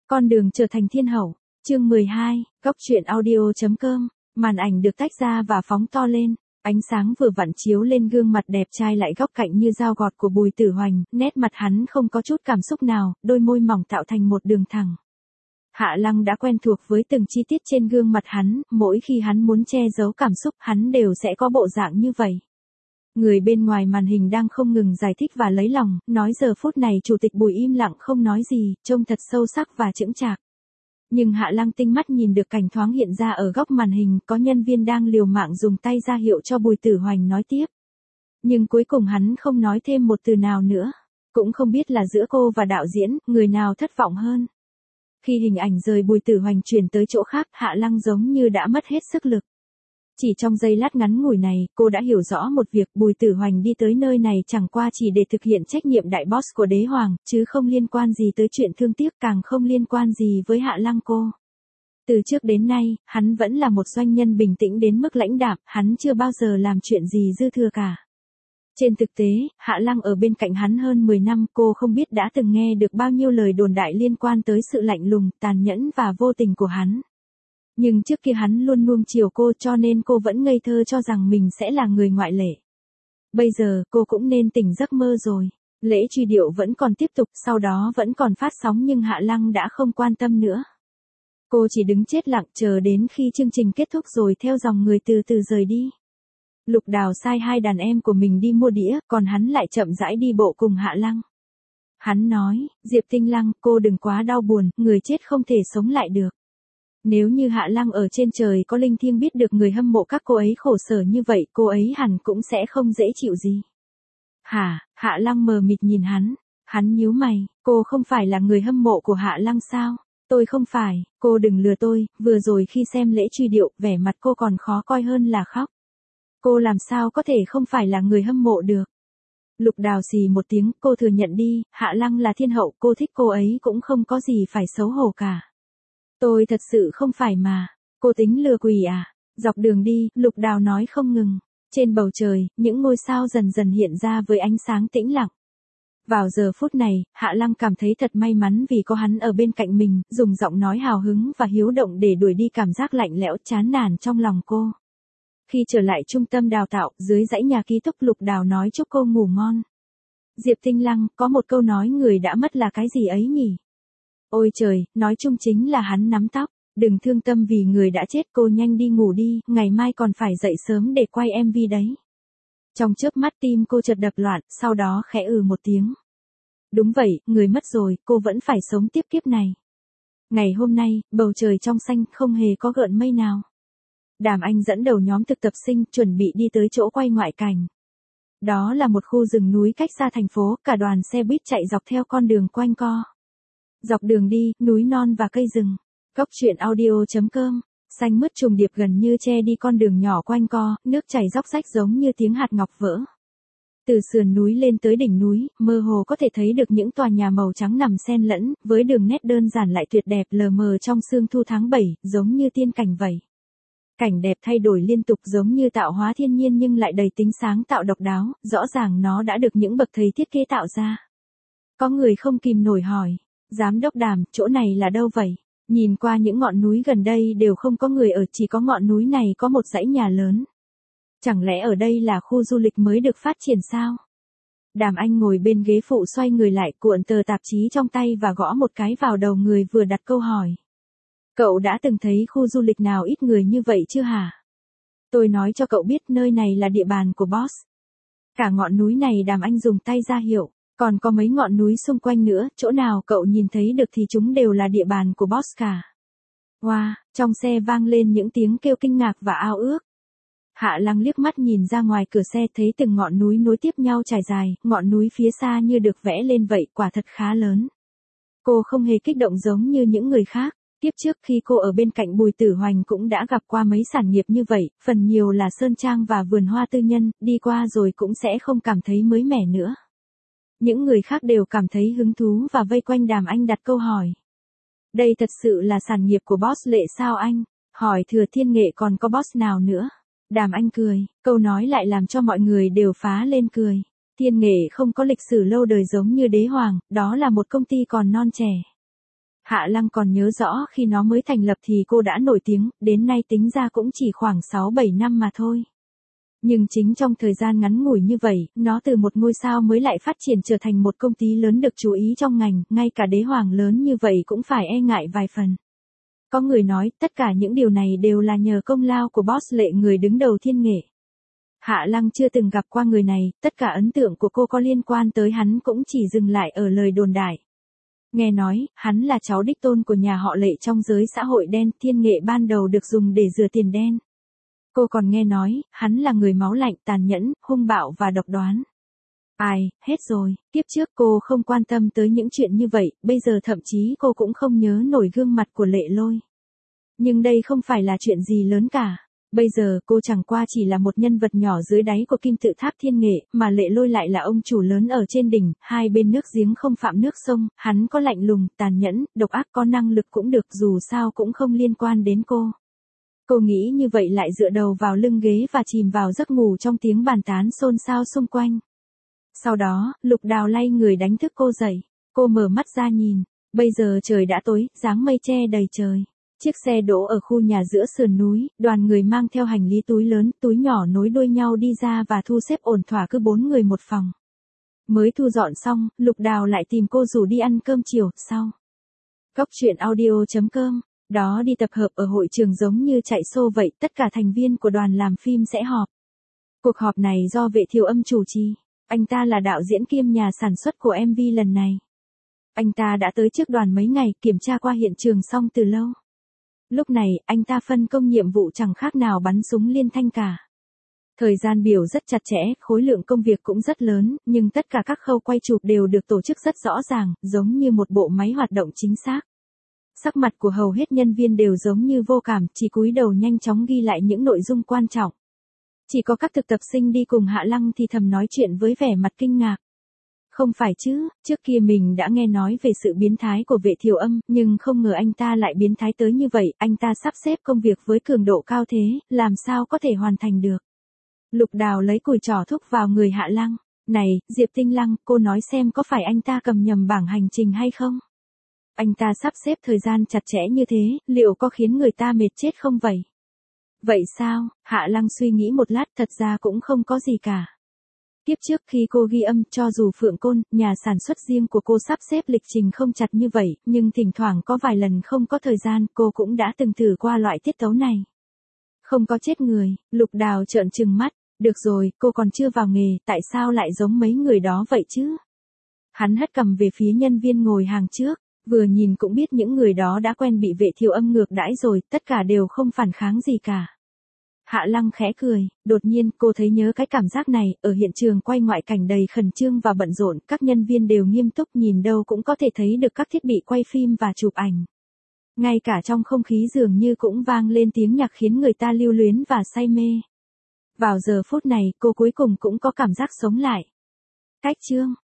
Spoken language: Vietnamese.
Con đường trở thành thiên hậu, chương 12, góc truyện audio.com, màn ảnh được tách ra và phóng to lên, ánh sáng vừa vặn chiếu lên gương mặt đẹp trai lại góc cạnh như dao gọt của Bùi Tử Hoành, nét mặt hắn không có chút cảm xúc nào, đôi môi mỏng tạo thành một đường thẳng. Hạ Lăng đã quen thuộc với từng chi tiết trên gương mặt hắn, mỗi khi hắn muốn che giấu cảm xúc hắn đều sẽ có bộ dạng như vậy. Người bên ngoài màn hình đang không ngừng giải thích và lấy lòng, nói giờ phút này chủ tịch Bùi im lặng không nói gì, trông thật sâu sắc và chững chạc. Nhưng Hạ Lăng tinh mắt nhìn được cảnh thoáng hiện ra ở góc màn hình, có nhân viên đang liều mạng dùng tay ra hiệu cho Bùi Tử Hoành nói tiếp. Nhưng cuối cùng hắn không nói thêm một từ nào nữa. Cũng không biết là giữa cô và đạo diễn, người nào thất vọng hơn. Khi hình ảnh rời Bùi Tử Hoành chuyển tới chỗ khác, Hạ Lăng giống như đã mất hết sức lực. Chỉ trong giây lát ngắn ngủi này, cô đã hiểu rõ một việc, Bùi Tử Hoành đi tới nơi này chẳng qua chỉ để thực hiện trách nhiệm đại boss của đế hoàng, chứ không liên quan gì tới chuyện thương tiếc, càng không liên quan gì với Hạ Lăng cô. Từ trước đến nay, hắn vẫn là một doanh nhân bình tĩnh đến mức lãnh đạm, hắn chưa bao giờ làm chuyện gì dư thừa cả. Trên thực tế, Hạ Lăng ở bên cạnh hắn hơn 10 năm, cô không biết đã từng nghe được bao nhiêu lời đồn đại liên quan tới sự lạnh lùng, tàn nhẫn và vô tình của hắn. Nhưng trước kia hắn luôn nuông chiều cô cho nên cô vẫn ngây thơ cho rằng mình sẽ là người ngoại lệ. Bây giờ, cô cũng nên tỉnh giấc mơ rồi. Lễ truy điệu vẫn còn tiếp tục, sau đó vẫn còn phát sóng nhưng Hạ Lăng đã không quan tâm nữa. Cô chỉ đứng chết lặng chờ đến khi chương trình kết thúc rồi theo dòng người từ từ rời đi. Lục Đào sai hai đàn em của mình đi mua đĩa, còn hắn lại chậm rãi đi bộ cùng Hạ Lăng. Hắn nói, Diệp Tinh Lăng, cô đừng quá đau buồn, người chết không thể sống lại được. Nếu như Hạ Lăng ở trên trời có linh thiêng biết được người hâm mộ các cô ấy khổ sở như vậy, cô ấy hẳn cũng sẽ không dễ chịu gì. Hả, Hạ Lăng mờ mịt nhìn hắn nhíu mày, cô không phải là người hâm mộ của Hạ Lăng sao? Tôi không phải, cô đừng lừa tôi, vừa rồi khi xem lễ truy điệu, vẻ mặt cô còn khó coi hơn là khóc. Cô làm sao có thể không phải là người hâm mộ được? Lục Đào xì một tiếng, cô thừa nhận đi, Hạ Lăng là thiên hậu, cô thích cô ấy cũng không có gì phải xấu hổ cả. Tôi thật sự không phải mà, cô tính lừa quỷ à? Dọc đường đi, Lục Đào nói không ngừng. Trên bầu trời, những ngôi sao dần dần hiện ra với ánh sáng tĩnh lặng. Vào giờ phút này, Hạ Lăng cảm thấy thật may mắn vì có hắn ở bên cạnh mình, dùng giọng nói hào hứng và hiếu động để đuổi đi cảm giác lạnh lẽo chán nản trong lòng cô. Khi trở lại trung tâm đào tạo, dưới dãy nhà ký túc Lục Đào nói chúc cô ngủ ngon. Diệp Tinh Lăng, có một câu nói người đã mất là cái gì ấy nhỉ? Ôi trời, nói chung chính là hắn nắm tóc, đừng thương tâm vì người đã chết, cô nhanh đi ngủ đi, ngày mai còn phải dậy sớm để quay MV đấy. Trong chớp mắt tim cô chợt đập loạn, sau đó khẽ một tiếng. Đúng vậy, người mất rồi, cô vẫn phải sống tiếp kiếp này. Ngày hôm nay, bầu trời trong xanh, không hề có gợn mây nào. Đàm Anh dẫn đầu nhóm thực tập sinh, chuẩn bị đi tới chỗ quay ngoại cảnh. Đó là một khu rừng núi cách xa thành phố, cả đoàn xe buýt chạy dọc theo con đường quanh co. Dọc đường đi, núi non và cây rừng. Góc truyện audio.com, xanh mướt trùng điệp gần như che đi con đường nhỏ quanh co, nước chảy róc rách giống như tiếng hạt ngọc vỡ. Từ sườn núi lên tới đỉnh núi, mơ hồ có thể thấy được những tòa nhà màu trắng nằm xen lẫn, với đường nét đơn giản lại tuyệt đẹp lờ mờ trong sương thu tháng 7, giống như tiên cảnh vậy. Cảnh đẹp thay đổi liên tục giống như tạo hóa thiên nhiên nhưng lại đầy tính sáng tạo độc đáo, rõ ràng nó đã được những bậc thầy thiết kế tạo ra. Có người không kìm nổi hỏi, giám đốc Đàm, chỗ này là đâu vậy? Nhìn qua những ngọn núi gần đây đều không có người ở, chỉ có ngọn núi này có một dãy nhà lớn. Chẳng lẽ ở đây là khu du lịch mới được phát triển sao? Đàm Anh ngồi bên ghế phụ xoay người lại cuộn tờ tạp chí trong tay và gõ một cái vào đầu người vừa đặt câu hỏi. Cậu đã từng thấy khu du lịch nào ít người như vậy chưa hả? Tôi nói cho cậu biết nơi này là địa bàn của boss. Cả ngọn núi này Đàm Anh dùng tay ra hiệu, còn có mấy ngọn núi xung quanh nữa, chỗ nào cậu nhìn thấy được thì chúng đều là địa bàn của boss cả. Wow, trong xe vang lên những tiếng kêu kinh ngạc và ao ước. Hạ Lăng liếc mắt nhìn ra ngoài cửa xe thấy từng ngọn núi nối tiếp nhau trải dài, ngọn núi phía xa như được vẽ lên vậy, quả thật khá lớn. Cô không hề kích động giống như những người khác. Tiếp trước khi cô ở bên cạnh Bùi Tử Hoành cũng đã gặp qua mấy sản nghiệp như vậy, phần nhiều là sơn trang và vườn hoa tư nhân, đi qua rồi cũng sẽ không cảm thấy mới mẻ nữa. Những người khác đều cảm thấy hứng thú và vây quanh Đàm Anh đặt câu hỏi. Đây thật sự là sản nghiệp của boss Lệ sao anh? Hỏi Thừa Thiên Nghệ còn có boss nào nữa? Đàm Anh cười, câu nói lại làm cho mọi người đều phá lên cười. Thiên Nghệ không có lịch sử lâu đời giống như đế hoàng, đó là một công ty còn non trẻ. Hạ Lăng còn nhớ rõ khi nó mới thành lập thì cô đã nổi tiếng, đến nay tính ra cũng chỉ khoảng 6-7 năm mà thôi. Nhưng chính trong thời gian ngắn ngủi như vậy, nó từ một ngôi sao mới lại phát triển trở thành một công ty lớn được chú ý trong ngành, ngay cả đế hoàng lớn như vậy cũng phải e ngại vài phần. Có người nói, tất cả những điều này đều là nhờ công lao của boss Lệ, người đứng đầu Thiên Nghệ. Hạ Lăng chưa từng gặp qua người này, tất cả ấn tượng của cô có liên quan tới hắn cũng chỉ dừng lại ở lời đồn đại. Nghe nói, hắn là cháu đích tôn của nhà họ Lệ trong giới xã hội đen, Thiên Nghệ ban đầu được dùng để rửa tiền đen. Cô còn nghe nói, hắn là người máu lạnh, tàn nhẫn, hung bạo và độc đoán. Ai, hết rồi, kiếp trước cô không quan tâm tới những chuyện như vậy, bây giờ thậm chí cô cũng không nhớ nổi gương mặt của Lệ Lôi. Nhưng đây không phải là chuyện gì lớn cả. Bây giờ cô chẳng qua chỉ là một nhân vật nhỏ dưới đáy của kim tự tháp Thiên Nghệ, mà Lệ Lôi lại là ông chủ lớn ở trên đỉnh, hai bên nước giếng không phạm nước sông, hắn có lạnh lùng, tàn nhẫn, độc ác, có năng lực cũng được, dù sao cũng không liên quan đến cô. Cô nghĩ như vậy lại dựa đầu vào lưng ghế và chìm vào giấc ngủ trong tiếng bàn tán xôn xao xung quanh. Sau đó, Lục Đào lay người đánh thức cô dậy. Cô mở mắt ra nhìn. Bây giờ trời đã tối, dáng mây che đầy trời. Chiếc xe đỗ ở khu nhà giữa sườn núi, đoàn người mang theo hành lý túi lớn, túi nhỏ nối đuôi nhau đi ra và thu xếp ổn thỏa, cứ 4 người một phòng. Mới thu dọn xong, Lục Đào lại tìm cô rủ đi ăn cơm chiều, sau. Góc truyện audio.com. Đó đi tập hợp ở hội trường giống như chạy xô vậy, tất cả thành viên của đoàn làm phim sẽ họp. Cuộc họp này do Vệ Thiều Âm chủ trì. Anh ta là đạo diễn kiêm nhà sản xuất của MV lần này. Anh ta đã tới trước đoàn mấy ngày, kiểm tra qua hiện trường xong từ lâu. Lúc này, anh ta phân công nhiệm vụ chẳng khác nào bắn súng liên thanh cả. Thời gian biểu rất chặt chẽ, khối lượng công việc cũng rất lớn, nhưng tất cả các khâu quay chụp đều được tổ chức rất rõ ràng, giống như một bộ máy hoạt động chính xác. Sắc mặt của hầu hết nhân viên đều giống như vô cảm, chỉ cúi đầu nhanh chóng ghi lại những nội dung quan trọng. Chỉ có các thực tập sinh đi cùng Hạ Lăng thì thầm nói chuyện với vẻ mặt kinh ngạc. Không phải chứ, trước kia mình đã nghe nói về sự biến thái của Vệ Thiều Âm, nhưng không ngờ anh ta lại biến thái tới như vậy, anh ta sắp xếp công việc với cường độ cao thế, làm sao có thể hoàn thành được. Lục Đào lấy cùi trỏ thúc vào người Hạ Lăng. Này, Diệp Tinh Lăng, cô nói xem có phải anh ta cầm nhầm bảng hành trình hay không? Anh ta sắp xếp thời gian chặt chẽ như thế, liệu có khiến người ta mệt chết không vậy? Vậy sao? Hạ Lăng suy nghĩ một lát, thật ra cũng không có gì cả. Tiếp trước khi cô ghi âm, cho dù Phượng Côn, nhà sản xuất riêng của cô sắp xếp lịch trình không chặt như vậy, nhưng thỉnh thoảng có vài lần không có thời gian, cô cũng đã từng thử qua loại tiết tấu này. Không có chết người, Lục Đào trợn trừng mắt. Được rồi, cô còn chưa vào nghề, tại sao lại giống mấy người đó vậy chứ? Hắn hất cằm về phía nhân viên ngồi hàng trước. Vừa nhìn cũng biết những người đó đã quen bị Vệ Thiều Âm ngược đãi rồi, tất cả đều không phản kháng gì cả. Hạ Lăng khẽ cười, đột nhiên cô thấy nhớ cái cảm giác này, ở hiện trường quay ngoại cảnh đầy khẩn trương và bận rộn, các nhân viên đều nghiêm túc, nhìn đâu cũng có thể thấy được các thiết bị quay phim và chụp ảnh. Ngay cả trong không khí dường như cũng vang lên tiếng nhạc khiến người ta lưu luyến và say mê. Vào giờ phút này, cô cuối cùng cũng có cảm giác sống lại. Cách chương